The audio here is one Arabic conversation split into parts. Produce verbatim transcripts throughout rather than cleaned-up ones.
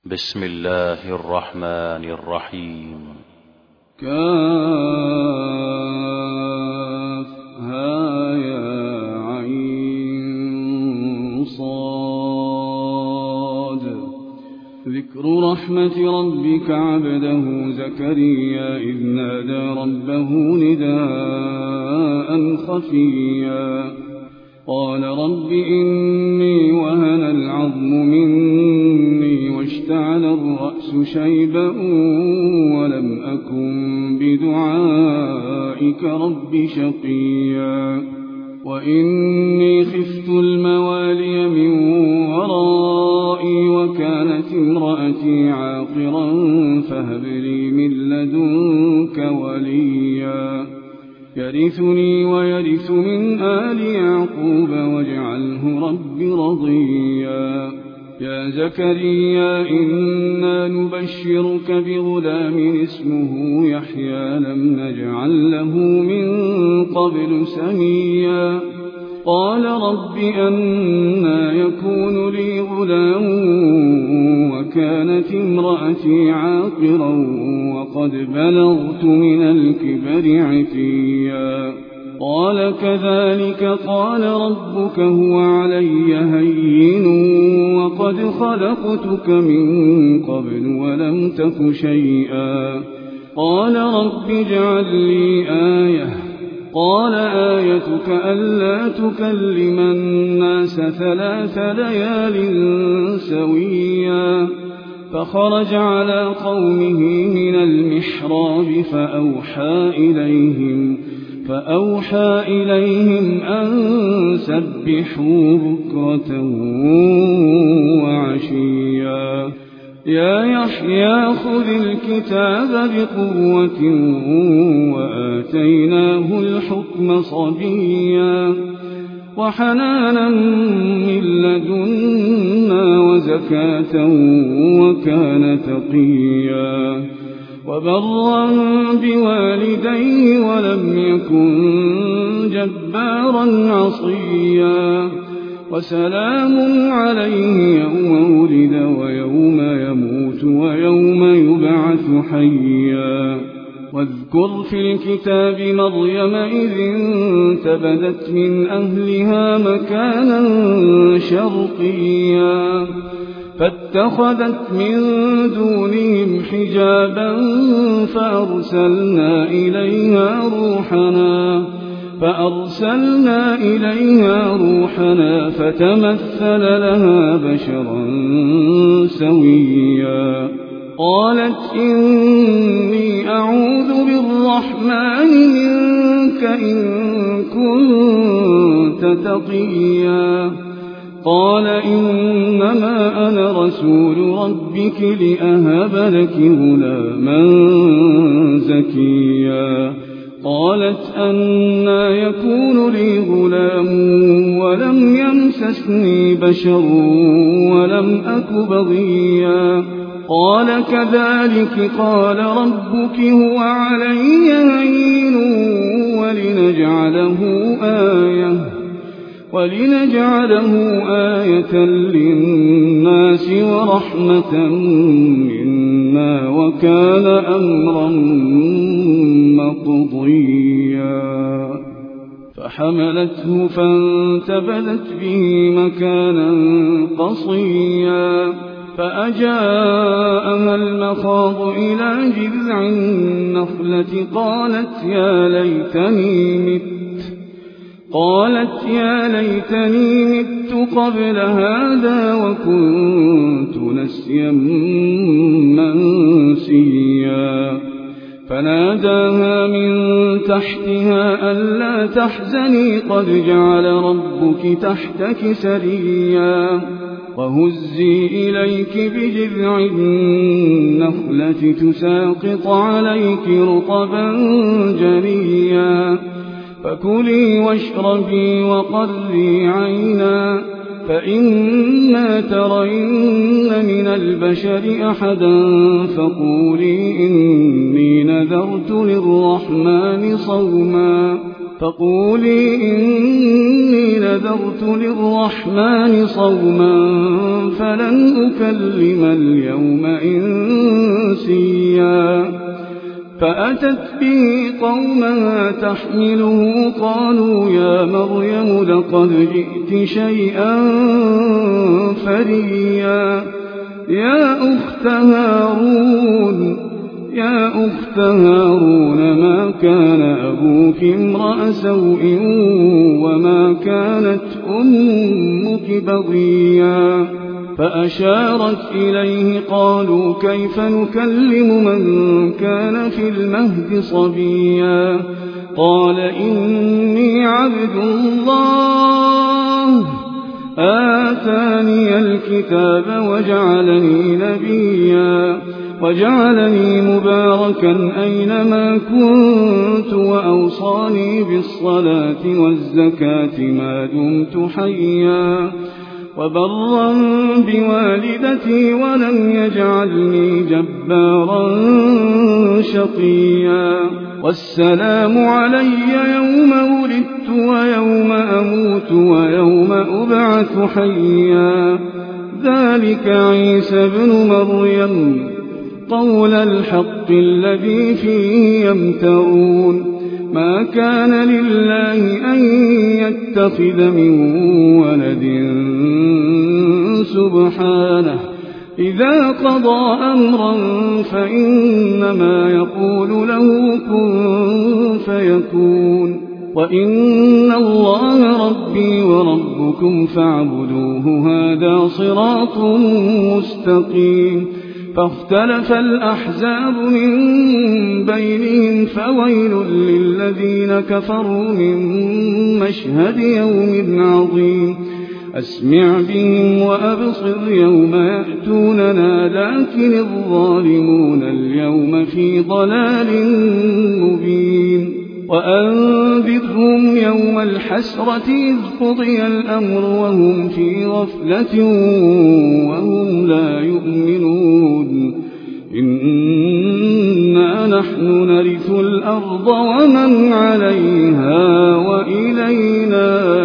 بسم الله الرحمن الرحيم. كافها يا عين صاد. ذكر رحمة ربك عبده زكريا إذ نادى ربه نداء خفيا قال رب إني وهن العظم مني واشتعل الرأس شيبا ولم أكن بدعائك رب شقيا وإني خفت الموالي من ورائي وكانت امرأتي عاقرا فهب لي من لدنك وليا يرثني ويرث من آل يعقوب واجعله رب رضيا. يا زكريا إنا نبشرك بغلام اسمه يحيى لم نجعل له من قبل سميا قال رب أنى يكون لي غلام وكانت امرأتي عاقرا وقد بلغت من الكبر عتيا قال كذلك قال ربك هو علي هين وقد خلقتك من قبل ولم تك شيئا قال رب اجعل لي آية قال آيتك ألا تكلم الناس ثلاث ليال سويا فخرج على قومه من المحراب فأوحى إليهم فأوحى إليهم أن سبحوا بكرة وعشيا يا يحيى خذ الكتاب بقوة وآتيناه الحكم صبيا وحنانا من لدنا وزكاة وكان تقيا وبرا بوالديه ولم يكن جبارا عصيا وسلام عليه يوم ولد ويوم يموت ويوم يبعث حيا واذكر في الكتاب مريم إذ انتبذت من أهلها مكانا شرقيا فاتخذت من دونهم حجابا فأرسلنا إليها روحنا فأرسلنا إليها روحنا فتمثل لها بشرا سويا قالت إني أعوذ بالرحمن منك إن كنت تقيا قال إنما أنا رسول ربك لأهب لك غلاما زكيا قالت أنى يكون لي غلام ولم يمسسني بشر ولم أك بغيا قال كذلك قال ربك هو علي هين ولنجعله آية ولنجعله آية للناس ورحمة منا وكان أمرا مقضيا فحملته فانتبذت به مكانا قصيا فأجاءها المخاض إلى جذع النخلة قالت يا ليتني مت قالت يا ليتني مت قبل هذا وكنت نسيا منسيا فناداها من تحتها ألا تحزني قد جعل ربك تحتك سريا وهزي إليك بجذع النخلة تساقط عليك رطبا جنيا فكلي واشربي وقري عينا فإما ترين من البشر أحدا فقولي إني نذرت للرحمن صوما فقولي إني نذرت للرحمن صوما فلن أكلم اليوم إنسيا فأتت به قومها تحمله قالوا يا مريم لقد جئت شيئا فريا يا أخت هارون يا أخت هارون ما كان أبوك امرأ سوء وما كانت أمك بغيا فأشارت إليه قالوا كيف نكلم من كان في المهد صبيا قال إني عبد الله آتاني الكتاب وجعلني نبيا وجعلني مباركا أينما كنت وأوصاني بالصلاة والزكاة ما دمت حيا وبرا بوالدتي ولم يجعلني جبارا شقيا والسلام علي يوم ولدت ويوم أموت ويوم أبعث حيا ذلك عيسى بن مريم قول الحق الذي فيه يمترون ما كان لله أن يتخذ من ولد سبحانه إذا قضى أمرا فإنما يقول له كن فيكون وإن الله ربي وربكم فاعبدوه هذا صراط مستقيم فاختلف الأحزاب من بينهم فويل للذين كفروا من مشهد يوم عظيم أسمع بهم وأبصر يوم يأتوننا لكن الظالمون اليوم في ضلال مبين وأنذرهم يوم الحسرة إذ قضي الأمر وهم في غفلة وهم لا يؤمنون إنا نحن نرث الأرض ومن عليها وإلينا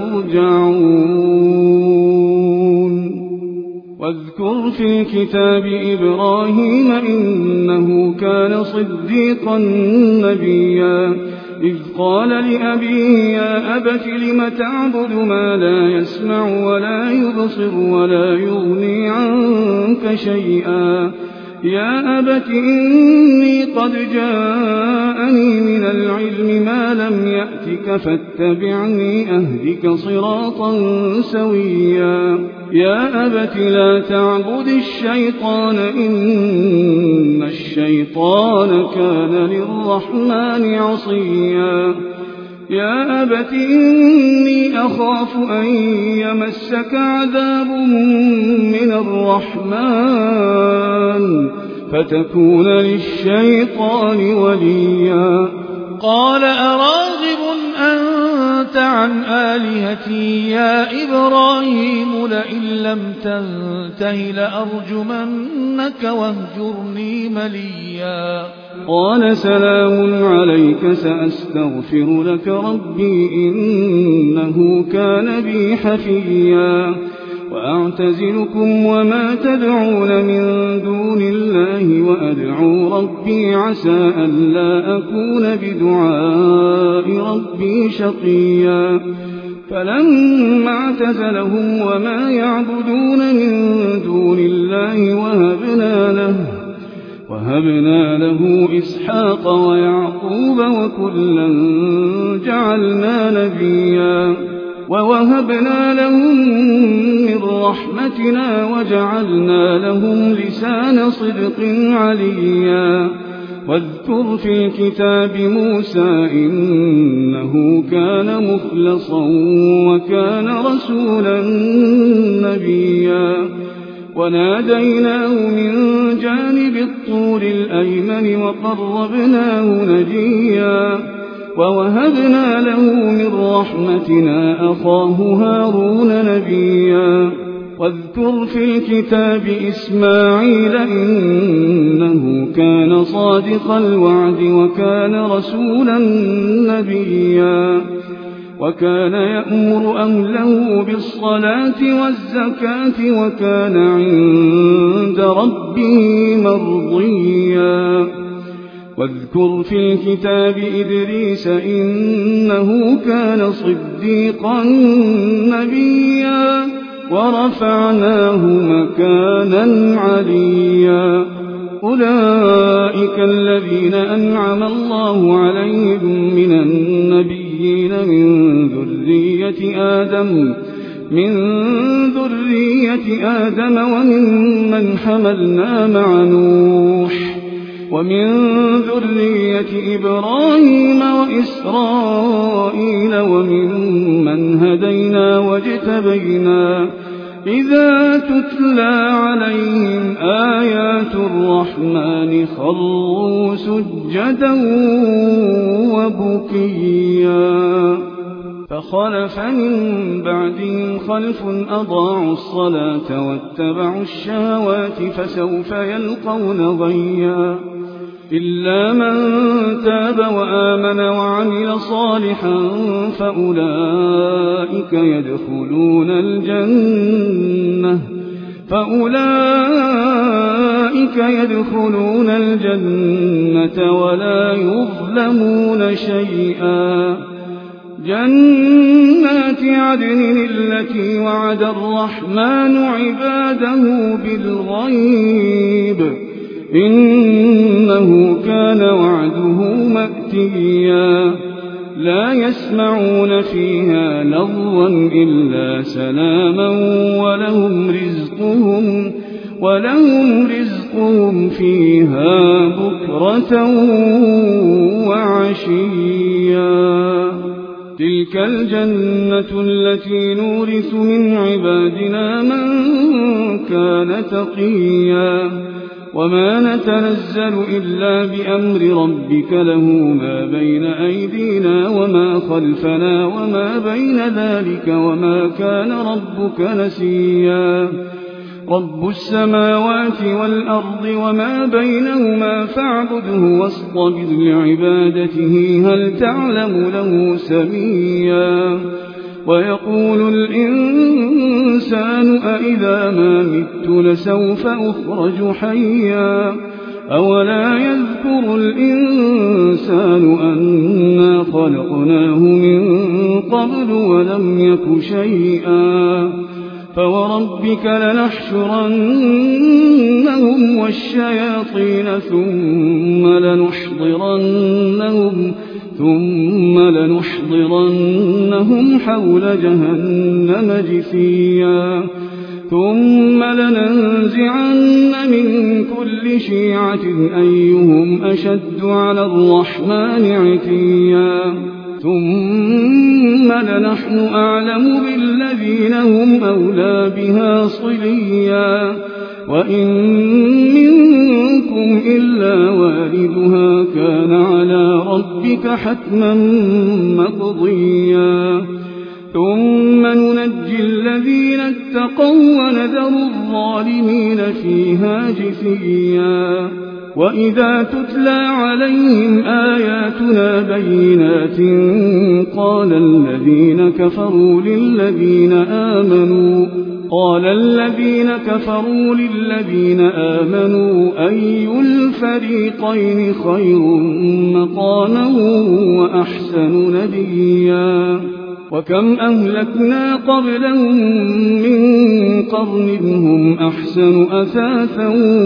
يرجعون واذكر في الكتاب إبراهيم إنه كان صديقا نبيا إذ قال لأبيه يا أبت لم تعبد ما لا يسمع ولا يبصر ولا يغني عنك شيئا يا أبت إني قد جاءني من العلم ما لم يأتك فاتبعني أهدك صراطا سويا يا أبت لا تعبد الشيطان إن الشيطان كان للرحمن عصيا يا أبت إني أخاف أن يمسك عذاب من الرحمن فتكون للشيطان وليا قال أراغب أنت عن آلهتي يا إبراهيم لئن لم تنته لأرجمنك واهجرني مليا قال سلام عليك سأستغفر لك ربي إنه كان بي حفيا وأعتزلكم وما تدعون من دون الله وأدعو ربي عسى ألا أكون بدعاء ربي شقيا فلما اعتزلهم وما يعبدون من دون الله وهبنا له وهبنا له إسحاق ويعقوب وكلا جعلنا نبيا ووهبنا لهم من رحمتنا وجعلنا لهم لسان صدق عليا واذكر في الكتاب موسى إنه كان مخلصا وكان رسولا نبيا وناديناه من جانب الطور الأيمن وقربناه نجيا ووهبنا له من رحمتنا أخاه هارون نبيا واذكر في الكتاب إسماعيل إنه كان صادق الوعد وكان رسولا نبيا وكان يأمر أهله بالصلاة والزكاة وكان عند ربه مرضيا واذكر في الكتاب إدريس إنه كان صديقا نبيا ورفعناه مكانا عليا أولئك الذين أنعم الله عليهم من النبيين من ذرية آدم من ذرية آدم وممن حملنا مع نوح ومن ذرية إبراهيم وإسرائيل وممن هدينا واجتبينا إذا تتلى عليهم آيات الرحمن خروا سجدا وبكيا فخلف من بعدهم خلف أضاعوا الصلاة واتبعوا الشهوات فسوف يلقون غيا إلا من تاب وآمن وعمل صالحا فأولئك يدخلون الجنة فأولئك يدخلون الجنة ولا يظلمون شيئا جنات عدن التي وعد الرحمن عباده بالغيب إنه كان وعده مأتيا لا يسمعون فيها لغوا إلا سلاما ولهم رزقهم ولهم رزقهم فيها بكرة وعشيا تلك الجنة التي نورث من عبادنا من كان تقيا وما نتنزل إلا بأمر ربك له ما بين أيدينا وما خلفنا وما بين ذلك وما كان ربك نسيا رب السماوات والأرض وما بينهما فاعبده واصطبر لعبادته هل تعلم له سميا ويقول الإنسان أإذا ما مت لسوف أخرج حيا أولا يذكر الإنسان أنا خلقناه من قبل ولم يك شيئا فوربك لنحشرنهم والشياطين ثم لنحضرنهم ثم لنحضرنهم حول جهنم جثيا ثم لننزعن من كل شيعة أيهم أشد على الرحمن عتيا ثم لنحن أعلم بالذين هم أولى بها صليا وإن منكم إلا واردها كان على ربك حتما مقضيا ثم ننجي الذين اتقوا ونذر الظالمين فيها جثيا وإذا تتلى عليهم آياتنا بينات قال الذين كفروا للذين آمنوا قال الذين كفروا للذين آمنوا أي الفريقين خير مقاما وأحسن نديا وكم أهلكنا قبلهم من قرن هم أحسن أثاثا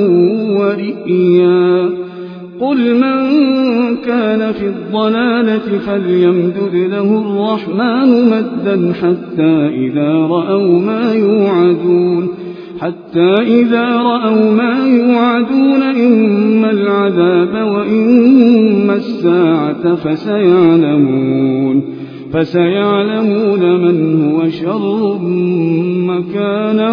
ورئيا قل من كان في الضلالة فليمدد له الرحمن مدا حتى إذا رأوا ما يوعدون حتى إذا رأوا ما يوعدون إما العذاب وإما الساعة فسيعلمون فسيعلمون من هو شر مكانا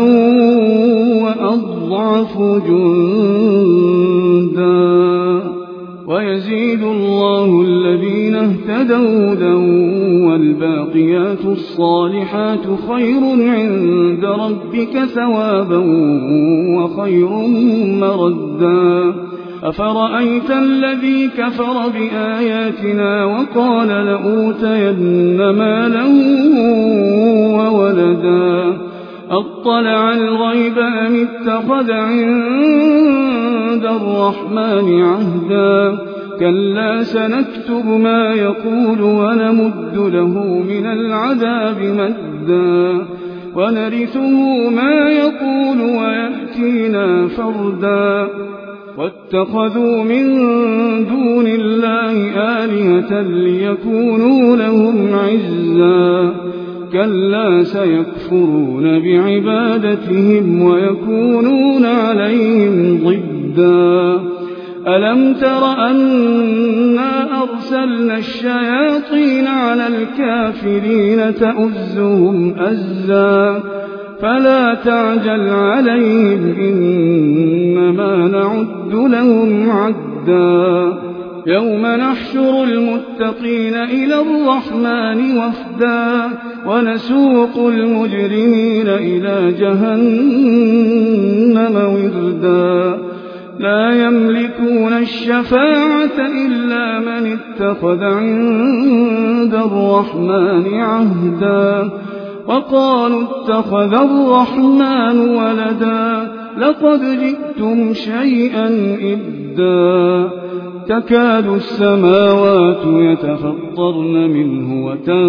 وأضعف جندا ويزيد الله الذين اهتدوا هدى والباقيات الصالحات خير عند ربك ثوابا وخير مردا أفرأيت الذي كفر بآياتنا وقال لأوتين مالا وولدا أطلع الغيب أم اتخذ عند الرحمن عهدا كلا سنكتب ما يقول ونمد له من العذاب مدا ونرثه ما يقول ويأتينا فردا واتخذوا من دون الله آلهة ليكونوا لهم عزا كلا سيكفرون بعبادتهم ويكونون عليهم ضدا ألم تر أنا أرسلنا الشياطين على الكافرين تؤزهم أزا فلا تعجل عليهم إنما نعد لهم عدا يوم نحشر المتقين إلى الرحمن وفدا ونسوق المجرمين إلى جهنم وردا لا يملكون الشفاعة إلا من اتخذ عند الرحمن عهدا وقالوا اتخذ الرحمن ولدا لقد جئتم شيئا إدا تكاد السماوات يتفطرن منه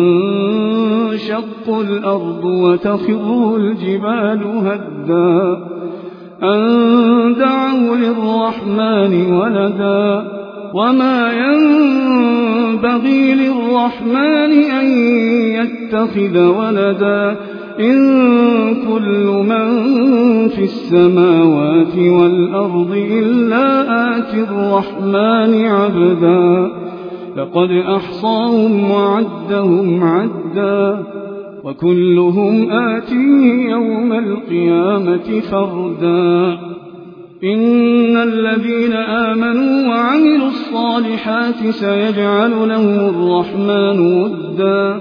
وتنشق الأرض وتخر الجبال هدا أن دعوا للرحمن ولدا وما ينبغي للرحمن أن يتخذ ولدا إن كل من في السماوات والأرض إلا آتي الرحمن عبدا لقد أحصاهم وعدهم عدا وكلهم آتيه يوم القيامة فردا إن الذين آمنوا وعملوا الصالحات سيجعل لهم الرحمن ودا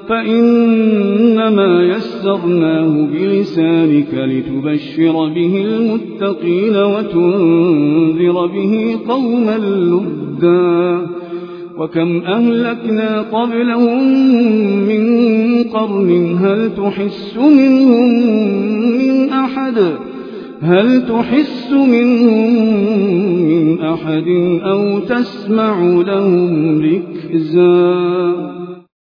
فإنما يسرناه بلسانك لتبشر به المتقين وتنذر به قوما لدا وكم أهلكنا قبلهم من قرن هل تحس منهم من أحد هل تحس منهم من أحد أو تسمع لهم ركزا